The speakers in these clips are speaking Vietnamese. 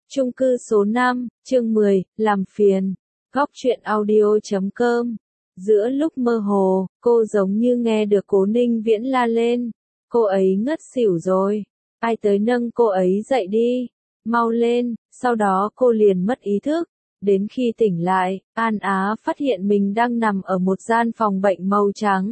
Chung cư số 5, chương 10, làm phiền. Góc truyện audio.com. Giữa lúc mơ hồ, cô giống như nghe được Cố Ninh Viễn la lên. Cô ấy ngất xỉu rồi. Ai tới nâng cô ấy dậy đi. Mau lên. Sau đó cô liền mất ý thức. Đến khi tỉnh lại, An Á phát hiện mình đang nằm ở một gian phòng bệnh màu trắng.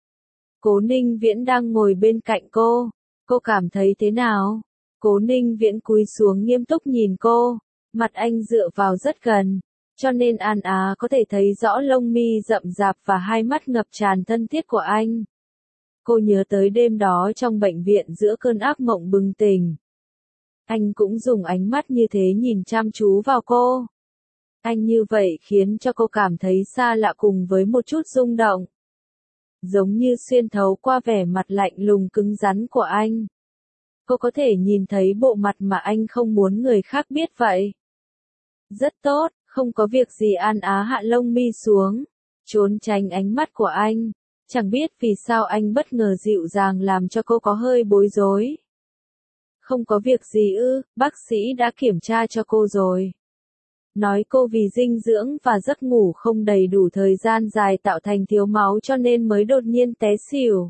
Cố Ninh Viễn đang ngồi bên cạnh cô. Cô cảm thấy thế nào? Cố Ninh Viễn cúi xuống nghiêm túc nhìn cô, mặt anh dựa vào rất gần, cho nên An Á có thể thấy rõ lông mi rậm rạp và hai mắt ngập tràn thân thiết của anh. Cô nhớ tới đêm đó trong bệnh viện giữa cơn ác mộng bừng tỉnh. Anh cũng dùng ánh mắt như thế nhìn chăm chú vào cô. Anh như vậy khiến cho cô cảm thấy xa lạ cùng với một chút rung động. Giống như xuyên thấu qua vẻ mặt lạnh lùng cứng rắn của anh. Cô có thể nhìn thấy bộ mặt mà anh không muốn người khác biết vậy. Rất tốt, không có việc gì. An Á hạ lông mi xuống, trốn tránh ánh mắt của anh. Chẳng biết vì sao anh bất ngờ dịu dàng làm cho cô có hơi bối rối. Không có việc gì ư? Bác sĩ đã kiểm tra cho cô rồi. Nói cô vì dinh dưỡng và giấc ngủ không đầy đủ thời gian dài tạo thành thiếu máu cho nên mới đột nhiên té xỉu.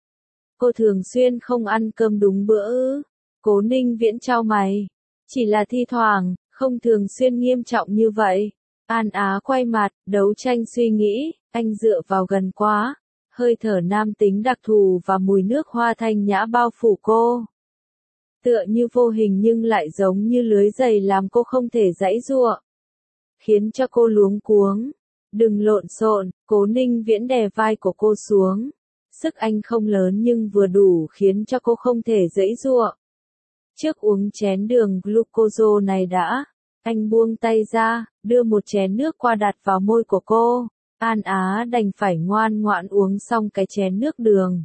Cô thường xuyên không ăn cơm đúng bữa ư? Cố Ninh Viễn chau mày. Chỉ là thi thoảng, không thường xuyên nghiêm trọng như vậy. An Á quay mặt, đấu tranh suy nghĩ, anh dựa vào gần quá. Hơi thở nam tính đặc thù và mùi nước hoa thanh nhã bao phủ cô. Tựa như vô hình nhưng lại giống như lưới dày làm cô không thể giãy giụa. Khiến cho cô luống cuống. Đừng lộn xộn, Cố Ninh Viễn đè vai của cô xuống. Sức anh không lớn nhưng vừa đủ khiến cho cô không thể giãy giụa. Trước uống chén đường glucose này đã. Anh buông tay ra, đưa một chén nước qua đặt vào môi của cô. An Á đành phải ngoan ngoãn uống xong cái chén nước đường.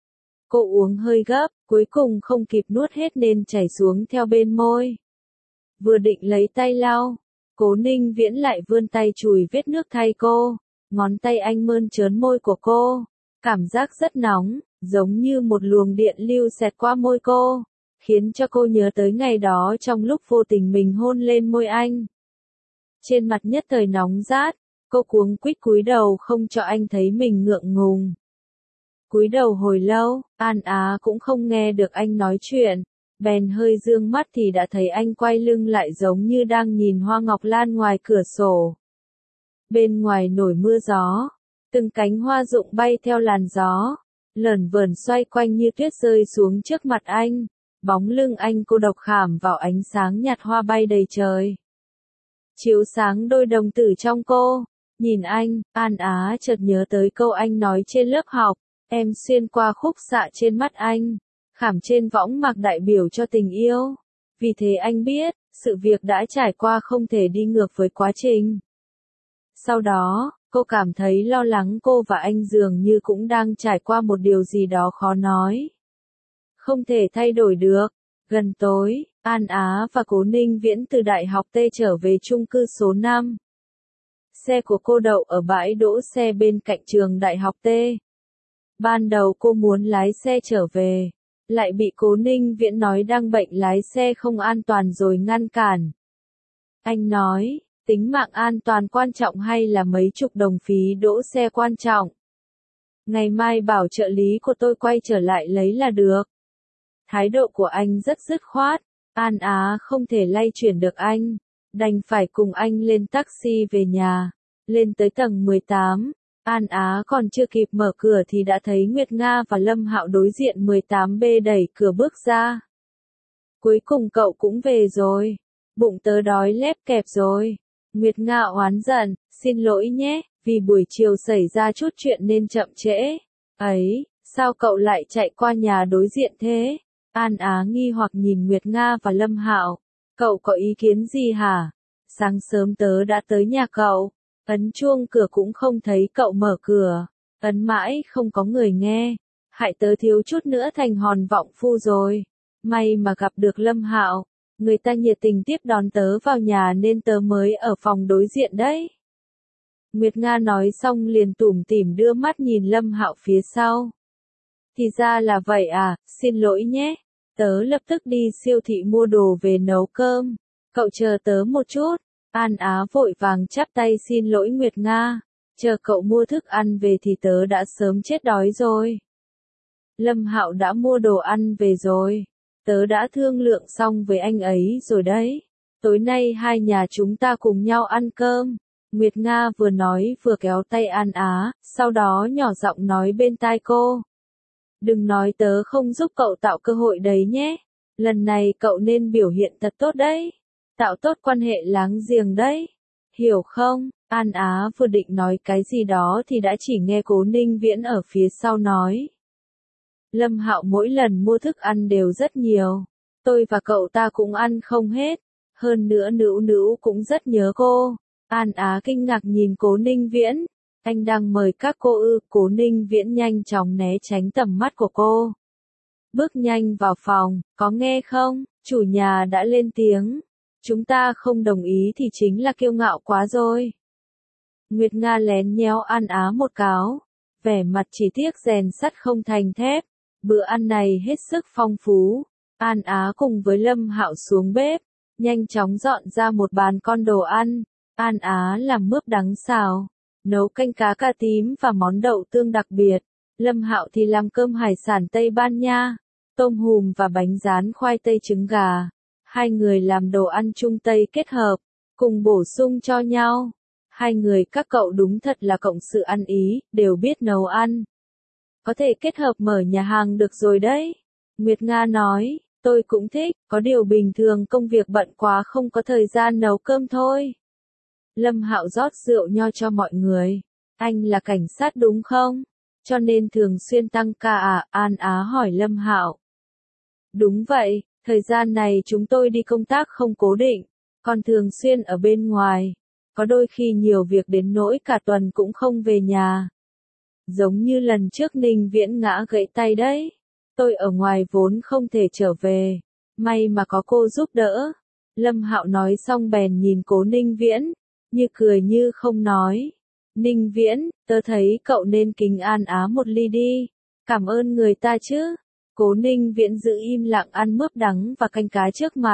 Cô uống hơi gấp, cuối cùng không kịp nuốt hết nên chảy xuống theo bên môi. Vừa định lấy tay lau, Cố Ninh Viễn lại vươn tay chùi vết nước thay cô. Ngón tay anh mơn trớn môi của cô. Cảm giác rất nóng, giống như một luồng điện lưu xẹt qua môi cô, khiến cho cô nhớ tới ngày đó trong lúc vô tình mình hôn lên môi anh. Trên mặt nhất thời nóng rát, cô cuống quýt cúi đầu không cho anh thấy mình ngượng ngùng. Cúi đầu hồi lâu, An Á cũng không nghe được anh nói chuyện, bèn hơi dương mắt thì đã thấy anh quay lưng lại giống như đang nhìn hoa ngọc lan ngoài cửa sổ. Bên ngoài nổi mưa gió. Từng cánh hoa rụng bay theo làn gió, lởn vởn xoay quanh như tuyết rơi xuống trước mặt anh. Bóng lưng anh cô độc khảm vào ánh sáng nhạt hoa bay đầy trời. Chiếu sáng đôi đồng tử trong cô. Nhìn anh, An Á chợt nhớ tới câu anh nói trên lớp học. Em xuyên qua khúc xạ trên mắt anh, khảm trên võng mạc đại biểu cho tình yêu. Vì thế anh biết, sự việc đã trải qua không thể đi ngược với quá trình. Sau đó, cô cảm thấy lo lắng cô và anh dường như cũng đang trải qua một điều gì đó khó nói. Không thể thay đổi được. Gần tối, An Á và Cố Ninh Viễn từ Đại học T trở về chung cư số 5. Xe của cô đậu ở bãi đỗ xe bên cạnh trường Đại học T. Ban đầu cô muốn lái xe trở về, lại bị Cố Ninh Viễn nói đang bệnh lái xe không an toàn rồi ngăn cản. Anh nói, tính mạng an toàn quan trọng hay là mấy chục đồng phí đỗ xe quan trọng? Ngày mai bảo trợ lý của tôi quay trở lại lấy là được. Thái độ của anh rất dứt khoát, An Á không thể lay chuyển được anh, đành phải cùng anh lên taxi về nhà. Lên tới tầng 18, An Á còn chưa kịp mở cửa thì đã thấy Nguyệt Nga và Lâm Hạo đối diện 18B đẩy cửa bước ra. Cuối cùng cậu cũng về rồi, bụng tớ đói lép kẹp rồi. Nguyệt Nga oán giận, xin lỗi nhé, vì buổi chiều xảy ra chút chuyện nên chậm trễ. Ấy, sao cậu lại chạy qua nhà đối diện thế? An Á nghi hoặc nhìn Nguyệt Nga và Lâm Hạo. Cậu có ý kiến gì hả? Sáng sớm tớ đã tới nhà cậu, ấn chuông cửa cũng không thấy cậu mở cửa, ấn mãi không có người nghe, hại tớ thiếu chút nữa thành hòn vọng phu rồi. May mà gặp được Lâm Hạo. Người ta nhiệt tình tiếp đón tớ vào nhà nên tớ mới ở phòng đối diện đấy. Nguyệt Nga nói xong liền tủm tỉm đưa mắt nhìn Lâm Hạo phía sau. Thì ra là vậy à, xin lỗi nhé. Tớ lập tức đi siêu thị mua đồ về nấu cơm. Cậu chờ tớ một chút. An Á vội vàng chắp tay xin lỗi Nguyệt Nga. Chờ cậu mua thức ăn về thì tớ đã sớm chết đói rồi. Lâm Hạo đã mua đồ ăn về rồi. Tớ đã thương lượng xong với anh ấy rồi đấy. Tối nay hai nhà chúng ta cùng nhau ăn cơm. Nguyệt Nga vừa nói vừa kéo tay An Á, sau đó nhỏ giọng nói bên tai cô. Đừng nói tớ không giúp cậu tạo cơ hội đấy nhé. Lần này cậu nên biểu hiện thật tốt đấy. Tạo tốt quan hệ láng giềng đấy. Hiểu không? An Á vừa định nói cái gì đó thì đã chỉ nghe Cố Ninh Viễn ở phía sau nói. Lâm Hạo mỗi lần mua thức ăn đều rất nhiều. Tôi và cậu ta cũng ăn không hết. Hơn nữa Nữu Nữu cũng rất nhớ cô. An Á kinh ngạc nhìn Cố Ninh Viễn. Anh đang mời các cô ư? Cố Ninh Viễn nhanh chóng né tránh tầm mắt của cô. Bước nhanh vào phòng, có nghe không? Chủ nhà đã lên tiếng. Chúng ta không đồng ý thì chính là kiêu ngạo quá rồi. Nguyệt Nga lén nhéo An Á một cáo. Vẻ mặt chỉ tiếc rèn sắt không thành thép. Bữa ăn này hết sức phong phú. An Á cùng với Lâm Hạo xuống bếp. Nhanh chóng dọn ra một bàn con đồ ăn. An Á làm mướp đắng xào. Nấu canh cá cà tím và món đậu tương đặc biệt. Lâm Hạo thì làm cơm hải sản Tây Ban Nha. Tôm hùm và bánh rán khoai tây trứng gà. Hai người làm đồ ăn Trung Tây kết hợp. Cùng bổ sung cho nhau. Hai người các cậu đúng thật là cộng sự ăn ý, đều biết nấu ăn. Có thể kết hợp mở nhà hàng được rồi đấy. Nguyệt Nga nói, tôi cũng thích, có điều bình thường công việc bận quá không có thời gian nấu cơm thôi. Lâm Hạo rót rượu nho cho mọi người. Anh là cảnh sát đúng không? Cho nên thường xuyên tăng ca à? An Á hỏi Lâm Hạo. Đúng vậy, thời gian này chúng tôi đi công tác không cố định, còn thường xuyên ở bên ngoài. Có đôi khi nhiều việc đến nỗi cả tuần cũng không về nhà. Giống như lần trước Ninh Viễn ngã gãy tay đấy. Tôi ở ngoài vốn không thể trở về. May mà có cô giúp đỡ. Lâm Hạo nói xong bèn nhìn Cố Ninh Viễn. Như cười như không nói. Ninh Viễn, tớ thấy cậu nên kính An Á một ly đi. Cảm ơn người ta chứ. Cố Ninh Viễn giữ im lặng ăn mướp đắng và canh cá trước mặt.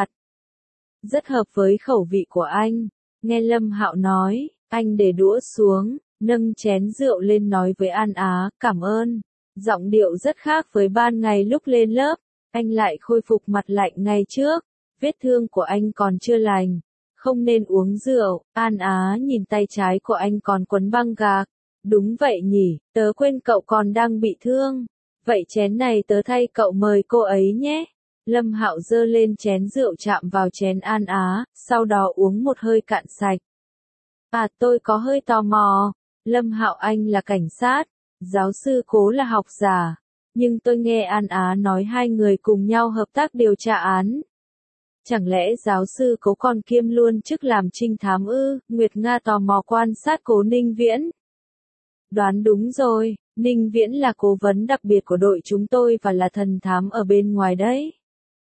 Rất hợp với khẩu vị của anh. Nghe Lâm Hạo nói, anh để đũa xuống, nâng chén rượu lên nói với An Á, cảm ơn. Giọng điệu rất khác với ban ngày lúc lên lớp. Anh lại khôi phục mặt lạnh ngày trước. Vết thương của anh còn chưa lành. Không nên uống rượu. An Á nhìn tay trái của anh còn quấn băng gạc. Đúng vậy nhỉ, tớ quên cậu còn đang bị thương. Vậy chén này tớ thay cậu mời cô ấy nhé. Lâm Hạo giơ lên chén rượu chạm vào chén An Á, sau đó uống một hơi cạn sạch. À, tôi có hơi tò mò. Lâm Hạo, anh là cảnh sát, giáo sư Cố là học giả. Nhưng tôi nghe An Á nói hai người cùng nhau hợp tác điều tra án. Chẳng lẽ giáo sư Cố còn kiêm luôn chức làm trinh thám ư? Nguyệt Nga tò mò quan sát Cố Ninh Viễn. Đoán đúng rồi, Ninh Viễn là cố vấn đặc biệt của đội chúng tôi và là thần thám ở bên ngoài đấy.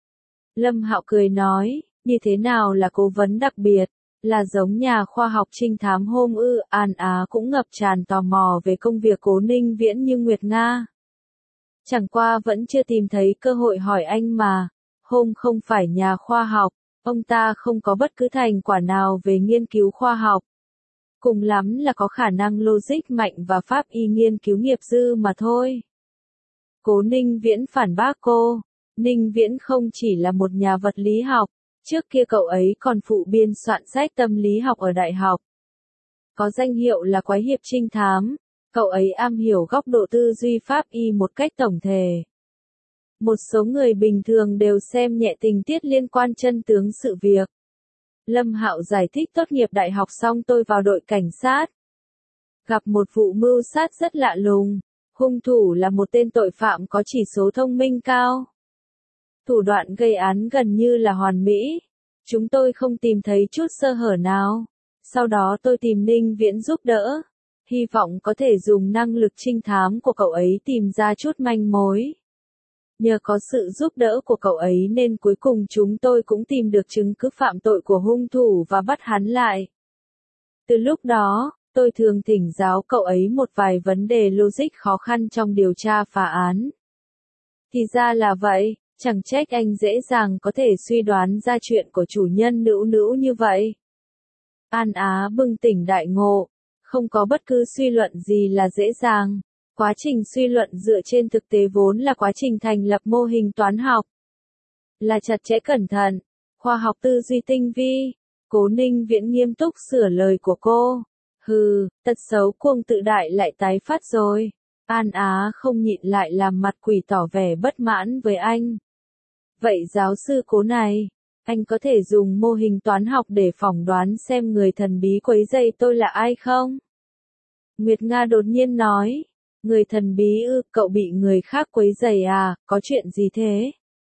Lâm Hạo cười nói, như thế nào là cố vấn đặc biệt? Là giống nhà khoa học trinh thám hôm ư? An Á cũng ngập tràn tò mò về công việc Cố Ninh Viễn như Nguyệt Nga. Chẳng qua vẫn chưa tìm thấy cơ hội hỏi anh mà. Hôm không phải nhà khoa học, ông ta không có bất cứ thành quả nào về nghiên cứu khoa học. Cùng lắm là có khả năng logic mạnh và pháp y nghiên cứu nghiệp dư mà thôi. Cố Ninh Viễn phản bác cô. Ninh Viễn không chỉ là một nhà vật lý học, trước kia cậu ấy còn phụ biên soạn sách tâm lý học ở đại học. Có danh hiệu là quái hiệp trinh thám, cậu ấy am hiểu góc độ tư duy pháp y một cách tổng thể. Một số người bình thường đều xem nhẹ tình tiết liên quan chân tướng sự việc. Lâm Hạo giải thích tốt nghiệp đại học xong tôi vào đội cảnh sát. Gặp một vụ mưu sát rất lạ lùng. Hung thủ là một tên tội phạm có chỉ số thông minh cao. Thủ đoạn gây án gần như là hoàn mỹ. Chúng tôi không tìm thấy chút sơ hở nào. Sau đó tôi tìm Ninh Viễn giúp đỡ. Hy vọng có thể dùng năng lực trinh thám của cậu ấy tìm ra chút manh mối. Nhờ có sự giúp đỡ của cậu ấy nên cuối cùng chúng tôi cũng tìm được chứng cứ phạm tội của hung thủ và bắt hắn lại. Từ lúc đó, tôi thường thỉnh giáo cậu ấy một vài vấn đề logic khó khăn trong điều tra phá án. Thì ra là vậy, Chẳng trách anh dễ dàng có thể suy đoán ra chuyện của chủ nhân Nữu Nữu như vậy. An Á bừng tỉnh đại ngộ, không có bất cứ suy luận gì là dễ dàng. Quá trình suy luận dựa trên thực tế vốn là quá trình thành lập mô hình toán học. Là chặt chẽ cẩn thận, khoa học tư duy tinh vi. Cố Ninh Viễn nghiêm túc sửa lời của cô. Hừ, tật xấu cuồng tự đại lại tái phát rồi. An Á không nhịn lại làm mặt quỷ tỏ vẻ bất mãn với anh. Vậy giáo sư Cố này, anh có thể dùng mô hình toán học để phỏng đoán xem người thần bí quấy rầy tôi là ai không? Nguyệt Nga đột nhiên nói. Người thần bí ư, cậu bị người khác quấy rầy à, có chuyện gì thế?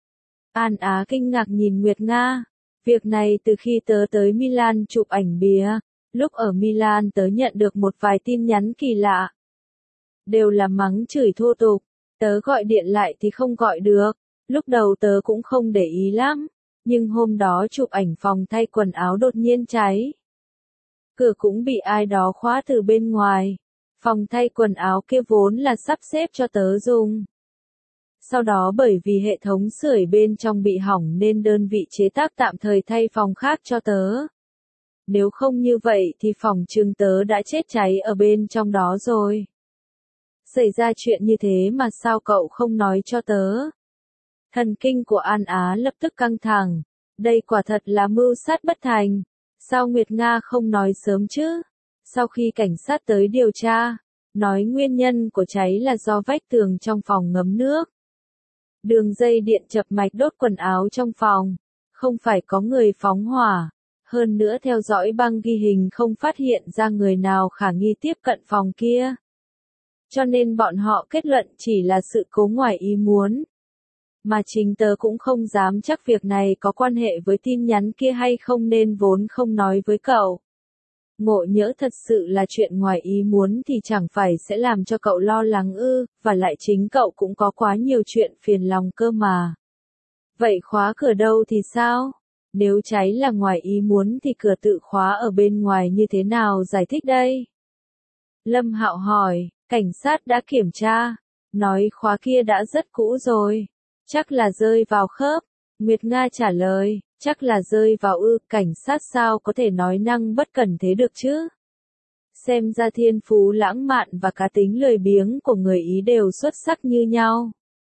An Á kinh ngạc nhìn Nguyệt Nga. Việc này từ khi tớ tới Milan chụp ảnh bìa, lúc ở Milan tớ nhận được một vài tin nhắn kỳ lạ. Đều là mắng chửi thô tục, tớ gọi điện lại thì không gọi được, lúc đầu tớ cũng không để ý lắm, nhưng hôm đó chụp ảnh phòng thay quần áo đột nhiên cháy. Cửa cũng bị ai đó khóa từ bên ngoài, phòng thay quần áo kia vốn là sắp xếp cho tớ dùng. Sau đó bởi vì hệ thống sưởi bên trong bị hỏng nên đơn vị chế tác tạm thời thay phòng khác cho tớ. Nếu không như vậy thì phòng trừng tớ đã chết cháy ở bên trong đó rồi. Xảy ra chuyện như thế mà sao cậu không nói cho tớ? Thần kinh của An Á lập tức căng thẳng. Đây quả thật là mưu sát bất thành. Sao Nguyệt Nga không nói sớm chứ? Sau khi cảnh sát tới điều tra, nói nguyên nhân của cháy là do vách tường trong phòng ngấm nước. Đường dây điện chập mạch đốt quần áo trong phòng. Không phải có người phóng hỏa. Hơn nữa theo dõi băng ghi hình không phát hiện ra người nào khả nghi tiếp cận phòng kia. Cho nên bọn họ kết luận chỉ là sự cố ngoài ý muốn. Mà chính tớ cũng không dám chắc việc này có quan hệ với tin nhắn kia hay không nên vốn không nói với cậu. Ngộ nhỡ thật sự là chuyện ngoài ý muốn thì chẳng phải sẽ làm cho cậu lo lắng ư, và lại chính cậu cũng có quá nhiều chuyện phiền lòng cơ mà. Vậy khóa cửa đâu thì sao? Nếu cháy là ngoài ý muốn thì cửa tự khóa ở bên ngoài như thế nào giải thích đây? Lâm Hạo hỏi, cảnh sát đã kiểm tra, nói khóa kia đã rất cũ rồi. Chắc là rơi vào khớp. Nguyệt Nga trả lời, chắc là rơi vào ư, cảnh sát sao có thể nói năng bất cẩn thế được chứ? Xem ra thiên phú lãng mạn và cá tính lười biếng của người Ý đều xuất sắc như nhau.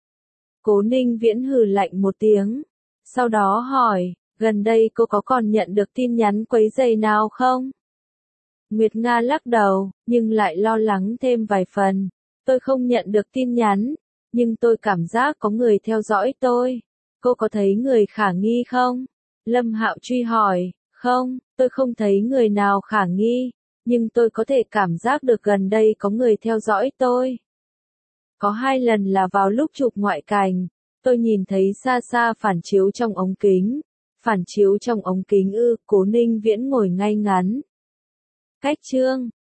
Cố Ninh Viễn hừ lạnh một tiếng. Sau đó hỏi, gần đây cô có còn nhận được tin nhắn quấy rầy nào không? Nguyệt Nga lắc đầu, nhưng lại lo lắng thêm vài phần. Tôi không nhận được tin nhắn, nhưng tôi cảm giác có người theo dõi tôi. Cô có thấy người khả nghi không? Lâm Hạo truy hỏi, không, tôi không thấy người nào khả nghi, nhưng tôi có thể cảm giác được gần đây có người theo dõi tôi. Có 2 lần là vào lúc chụp ngoại cảnh, tôi nhìn thấy xa xa phản chiếu trong ống kính. Phản chiếu trong ống kính ư, Cố Ninh Viễn ngồi ngay ngắn. Cách chương